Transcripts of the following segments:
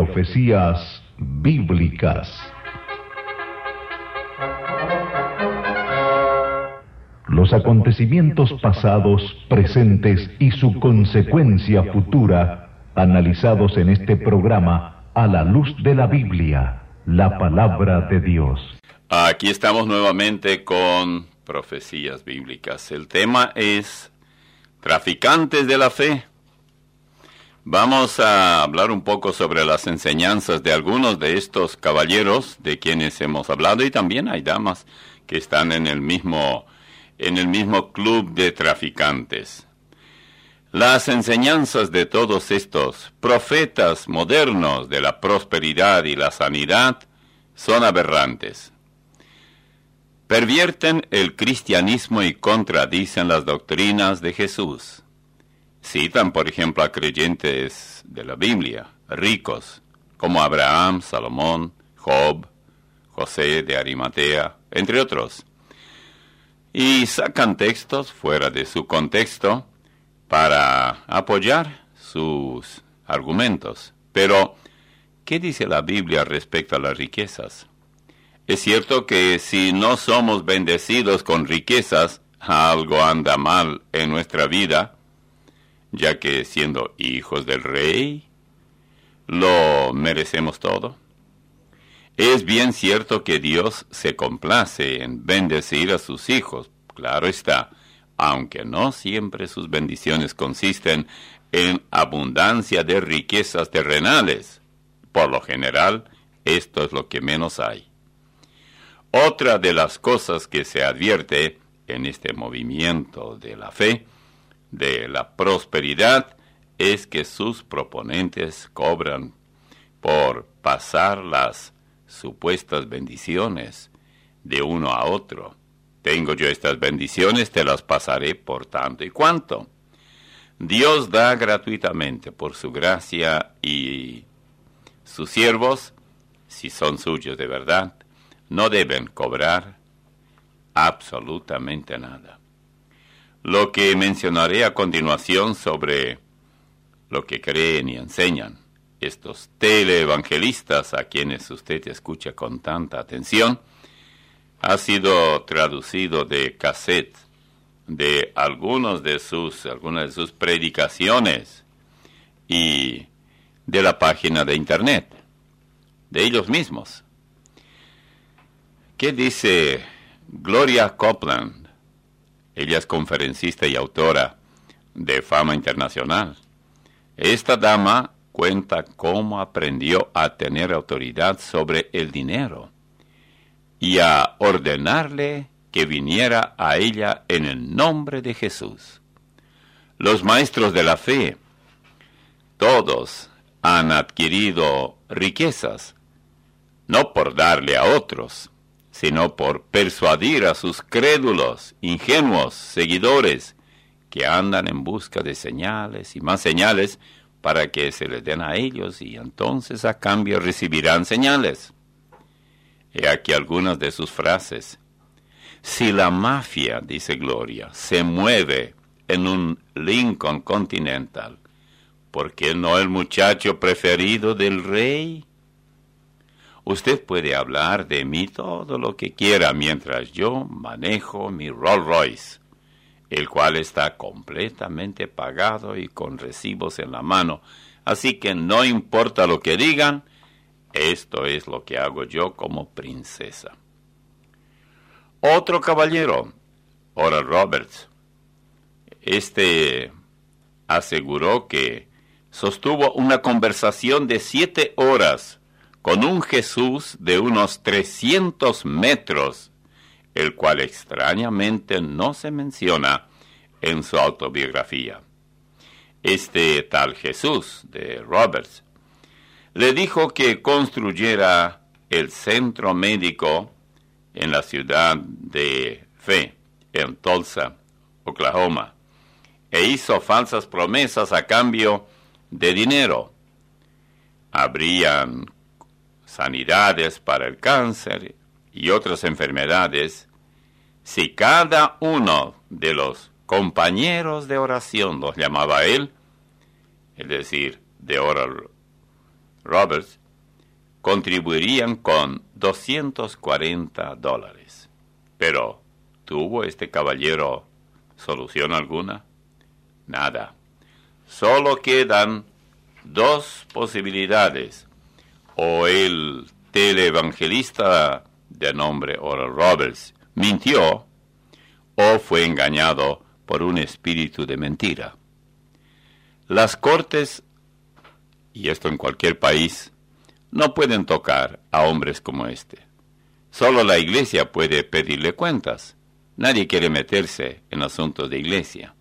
Profecías Bíblicas. Los acontecimientos pasados, presentes y su consecuencia futura, analizados en este programa a la luz de la Biblia, la palabra de Dios. Aquí estamos nuevamente con Profecías Bíblicas. El tema es traficantes de la fe. Vamos a hablar un poco sobre las enseñanzas de algunos de estos caballeros de quienes hemos hablado, y también hay damas que están en el mismo club de traficantes. Las enseñanzas de todos estos profetas modernos de la prosperidad y la sanidad son aberrantes. Pervierten el cristianismo y contradicen las doctrinas de Jesús. Citan, por ejemplo, a creyentes de la Biblia, ricos, como Abraham, Salomón, Job, José de Arimatea, entre otros. Y sacan textos fuera de su contexto para apoyar sus argumentos. Pero, ¿qué dice la Biblia respecto a las riquezas? Es cierto que si no somos bendecidos con riquezas, algo anda mal en nuestra vida, ya que siendo hijos del Rey, lo merecemos todo. Es bien cierto que Dios se complace en bendecir a sus hijos, claro está, aunque no siempre sus bendiciones consisten en abundancia de riquezas terrenales. Por lo general, esto es lo que menos hay. Otra de las cosas que se advierte en este movimiento de la fe, de la prosperidad, es que sus proponentes cobran por pasar las supuestas bendiciones de uno a otro. Tengo yo estas bendiciones, te las pasaré por tanto y cuanto. Dios da gratuitamente por su gracia, y sus siervos, si son suyos de verdad, no deben cobrar absolutamente nada. Lo que mencionaré a continuación sobre lo que creen y enseñan estos teleevangelistas a quienes usted escucha con tanta atención, ha sido traducido de cassette de algunas de sus predicaciones y de la página de internet de ellos mismos. ¿Qué dice Gloria Copeland? Ella es conferencista y autora de fama internacional. Esta dama cuenta cómo aprendió a tener autoridad sobre el dinero y a ordenarle que viniera a ella en el nombre de Jesús. Los maestros de la fe, todos han adquirido riquezas, no por darle a otros, sino por persuadir a sus crédulos, ingenuos seguidores, que andan en busca de señales y más señales para que se les den a ellos, y entonces a cambio recibirán señales. He aquí algunas de sus frases. Si la mafia, dice Gloria, se mueve en un Lincoln Continental, ¿por qué no el muchacho preferido del rey? Usted puede hablar de mí todo lo que quiera mientras yo manejo mi Rolls Royce, el cual está completamente pagado y con recibos en la mano. Así que no importa lo que digan, esto es lo que hago yo como princesa. Otro caballero, Oral Roberts, aseguró que sostuvo una conversación de 7 horas con un Jesús de unos 300 metros, el cual extrañamente no se menciona en su autobiografía. Este tal Jesús de Roberts le dijo que construyera el centro médico en la ciudad de Fe, en Tulsa, Oklahoma, e hizo falsas promesas a cambio de dinero. Habrían sanidades para el cáncer y otras enfermedades si cada uno de los compañeros de oración, los llamaba él, es decir, de Oral Roberts contribuirían con $240. Pero, ¿tuvo este caballero solución alguna? Nada. Solo quedan dos posibilidades. O el televangelista de nombre Oral Roberts mintió, o fue engañado por un espíritu de mentira. Las cortes, y esto en cualquier país, no pueden tocar a hombres como este. Solo la iglesia puede pedirle cuentas. Nadie quiere meterse en asuntos de iglesia.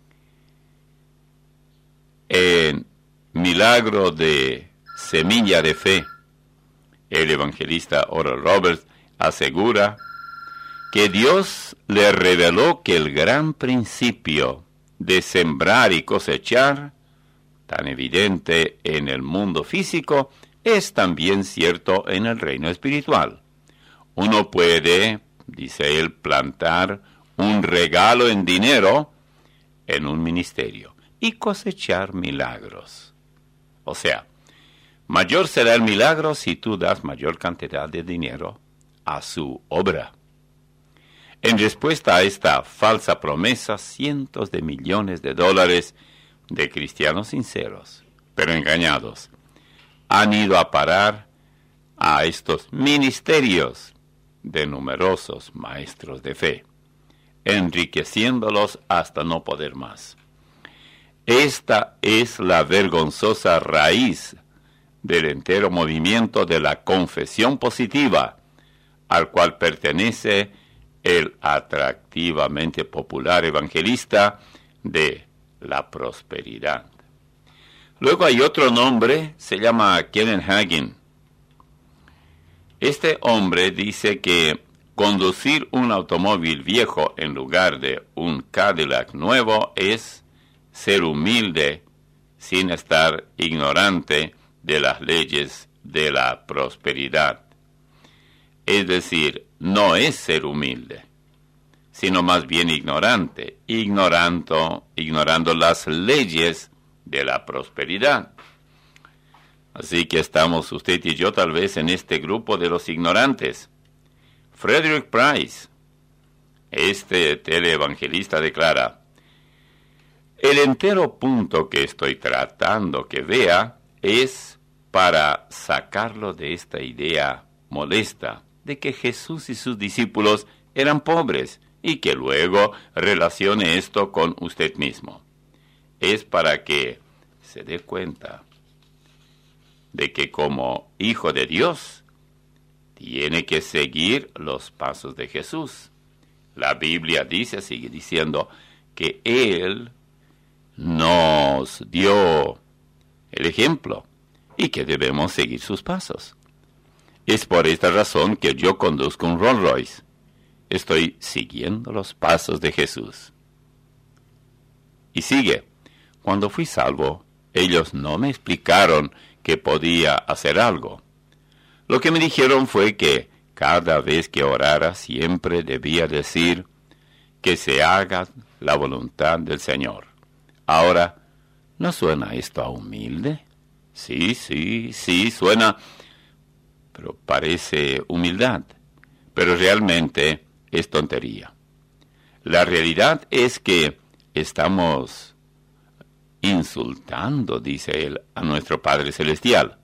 En Milagro de Semilla de Fe, el evangelista Oral Roberts asegura que Dios le reveló que el gran principio de sembrar y cosechar, tan evidente en el mundo físico, es también cierto en el reino espiritual. Uno puede, dice él, plantar un regalo en dinero en un ministerio y cosechar milagros. O sea, mayor será el milagro si tú das mayor cantidad de dinero a su obra. En respuesta a esta falsa promesa, cientos de millones de dólares de cristianos sinceros, pero engañados, han ido a parar a estos ministerios de numerosos maestros de fe, enriqueciéndolos hasta no poder más. Esta es la vergonzosa raíz del entero movimiento de la confesión positiva, al cual pertenece el atractivamente popular evangelista de la prosperidad. Luego hay otro nombre, se llama Kenneth Hagin. Este hombre dice que conducir un automóvil viejo en lugar de un Cadillac nuevo es ser humilde sin estar ignorante de las leyes de la prosperidad. Es decir, no es ser humilde, sino más bien ignorante, ignorando las leyes de la prosperidad. Así que estamos usted y yo tal vez en este grupo de los ignorantes. Frederick Price, este teleevangelista, declara: el entero punto que estoy tratando que vea es para sacarlo de esta idea molesta de que Jesús y sus discípulos eran pobres y que luego relacione esto con usted mismo. Es para que se dé cuenta de que como hijo de Dios tiene que seguir los pasos de Jesús. La Biblia dice, sigue diciendo, que Él nos dio el ejemplo y que debemos seguir sus pasos. Es por esta razón que yo conduzco un Rolls Royce. Estoy siguiendo los pasos de Jesús. Y sigue: cuando fui salvo, ellos no me explicaron que podía hacer algo. Lo que me dijeron fue que cada vez que orara siempre debía decir que se haga la voluntad del Señor. Ahora, ¿no suena esto a humilde? Sí, suena, pero parece humildad. Pero realmente es tontería. La realidad es que estamos insultando, dice él, a nuestro Padre Celestial.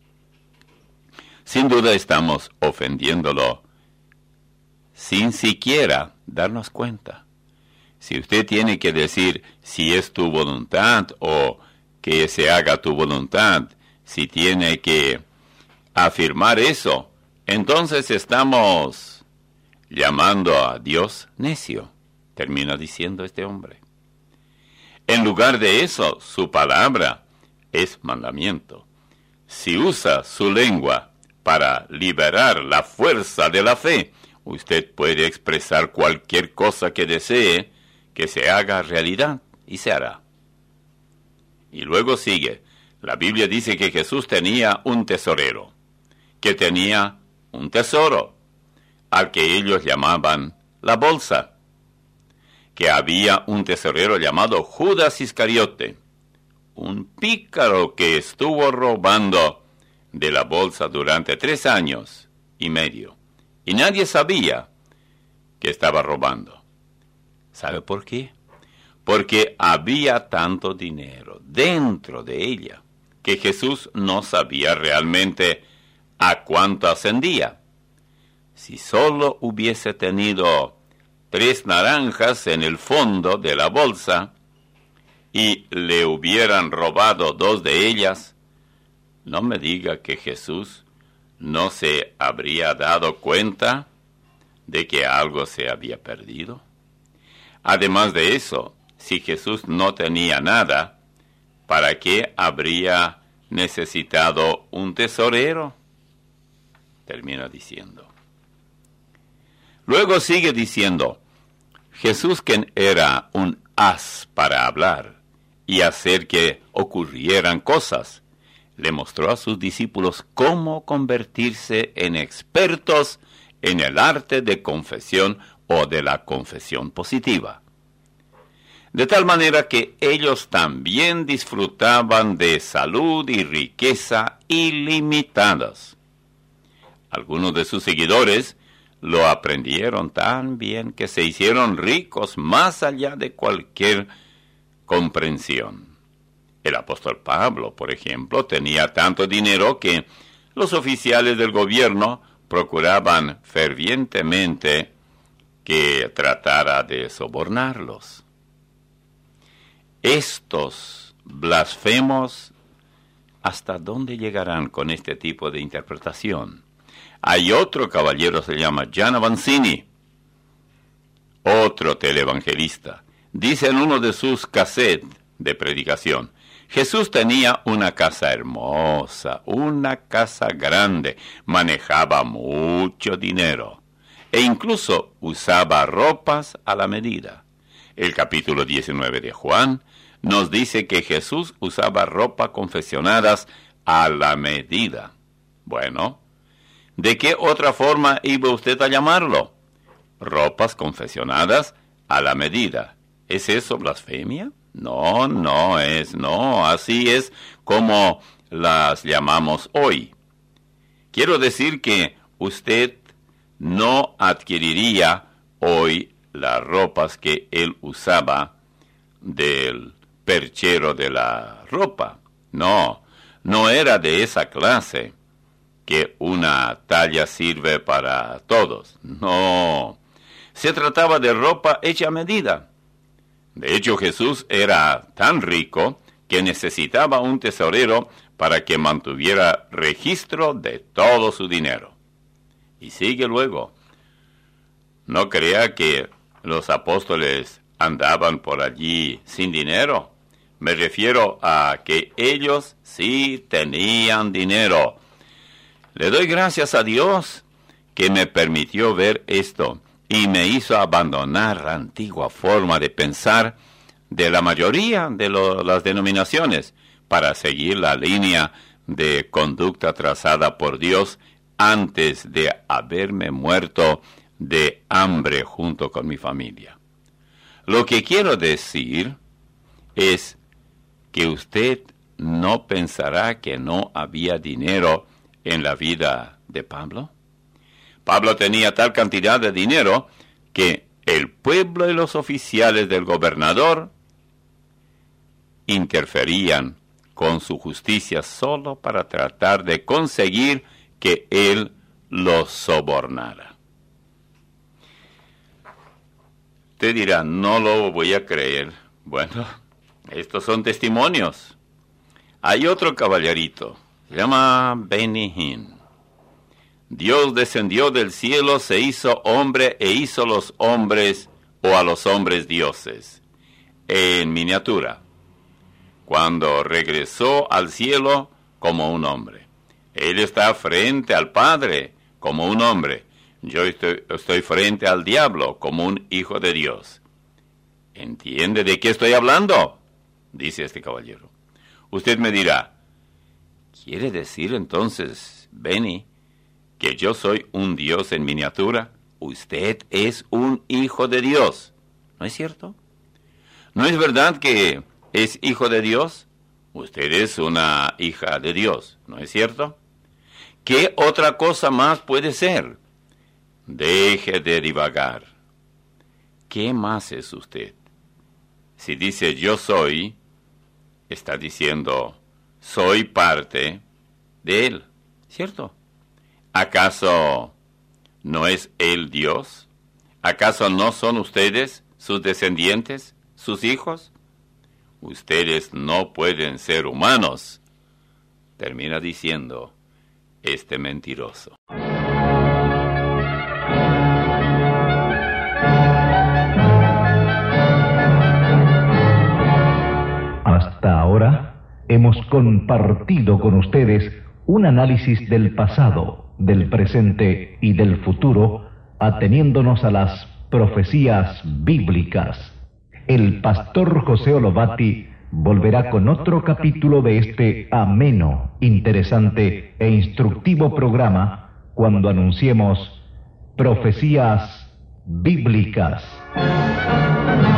Sin duda estamos ofendiéndolo sin siquiera darnos cuenta. Si usted tiene que decir si es tu voluntad o que se haga tu voluntad, si tiene que afirmar eso, entonces estamos llamando a Dios necio, termina diciendo este hombre. En lugar de eso, su palabra es mandamiento. Si usa su lengua para liberar la fuerza de la fe, usted puede expresar cualquier cosa que desee que se haga realidad y se hará. Y luego sigue. La Biblia dice que Jesús tenía un tesorero, que tenía un tesoro, al que ellos llamaban la bolsa, que había un tesorero llamado Judas Iscariote, un pícaro que estuvo robando de la bolsa durante 3 años y medio. Y nadie sabía que estaba robando. ¿Sabe por qué? Porque había tanto dinero dentro de ella que Jesús no sabía realmente a cuánto ascendía. Si solo hubiese tenido 3 naranjas en el fondo de la bolsa y le hubieran robado 2 de ellas, no me diga que Jesús no se habría dado cuenta de que algo se había perdido. Además de eso, si Jesús no tenía nada, ¿para qué habría necesitado un tesorero? Termina diciendo. Luego sigue diciendo, Jesús, quien era un as para hablar y hacer que ocurrieran cosas, le mostró a sus discípulos cómo convertirse en expertos en el arte de confesión o de la confesión positiva. De tal manera que ellos también disfrutaban de salud y riqueza ilimitadas. Algunos de sus seguidores lo aprendieron tan bien que se hicieron ricos más allá de cualquier comprensión. El apóstol Pablo, por ejemplo, tenía tanto dinero que los oficiales del gobierno procuraban fervientemente que tratara de sobornarlos. Estos blasfemos, ¿hasta dónde llegarán con este tipo de interpretación? Hay otro caballero, se llama Gian Avanzini, otro televangelista. Dice en uno de sus cassettes de predicación, Jesús tenía una casa hermosa, una casa grande, manejaba mucho dinero e incluso usaba ropas a la medida. El capítulo 19 de Juan nos dice que Jesús usaba ropas confeccionadas a la medida. Bueno, ¿de qué otra forma iba usted a llamarlo? Ropas confeccionadas a la medida. ¿Es eso blasfemia? No, así es como las llamamos hoy. Quiero decir que usted no adquiriría hoy las ropas que él usaba del perchero de la ropa. No era de esa clase que una talla sirve para todos. No, se trataba de ropa hecha a medida. De hecho, Jesús era tan rico que necesitaba un tesorero para que mantuviera registro de todo su dinero. Y sigue luego. No crea que los apóstoles andaban por allí sin dinero. Me refiero a que ellos sí tenían dinero. Le doy gracias a Dios que me permitió ver esto y me hizo abandonar la antigua forma de pensar de la mayoría de las denominaciones para seguir la línea de conducta trazada por Dios antes de haberme muerto de hambre junto con mi familia. Lo que quiero decir es que usted no pensará que no había dinero en la vida de Pablo. Pablo tenía tal cantidad de dinero que el pueblo y los oficiales del gobernador interferían con su justicia solo para tratar de conseguir que él los sobornara. Usted dirá, no lo voy a creer. Bueno, estos son testimonios. Hay otro caballerito, se llama Benny Hinn. Dios descendió del cielo, se hizo hombre e hizo los hombres o a los hombres dioses. En miniatura, cuando regresó al cielo como un hombre. Él está frente al Padre como un hombre. Yo estoy frente al diablo como un hijo de Dios. ¿Entiende de qué estoy hablando? Dice este caballero. Usted me dirá, ¿quiere decir entonces, Benny, que yo soy un Dios en miniatura? Usted es un hijo de Dios, ¿no es cierto? ¿No es verdad que es hijo de Dios? Usted es una hija de Dios, ¿no es cierto? ¿Qué otra cosa más puede ser? Deje de divagar. ¿Qué más es usted? Si dice yo soy, está diciendo soy parte de Él, ¿cierto? ¿Acaso no es Él Dios? ¿Acaso no son ustedes sus descendientes, sus hijos? Ustedes no pueden ser humanos, termina diciendo este mentiroso. Hasta ahora hemos compartido con ustedes un análisis del pasado, del presente y del futuro, ateniéndonos a las profecías bíblicas. El pastor José Olobati volverá con otro capítulo de este ameno, interesante e instructivo programa cuando anunciemos Profecías Bíblicas.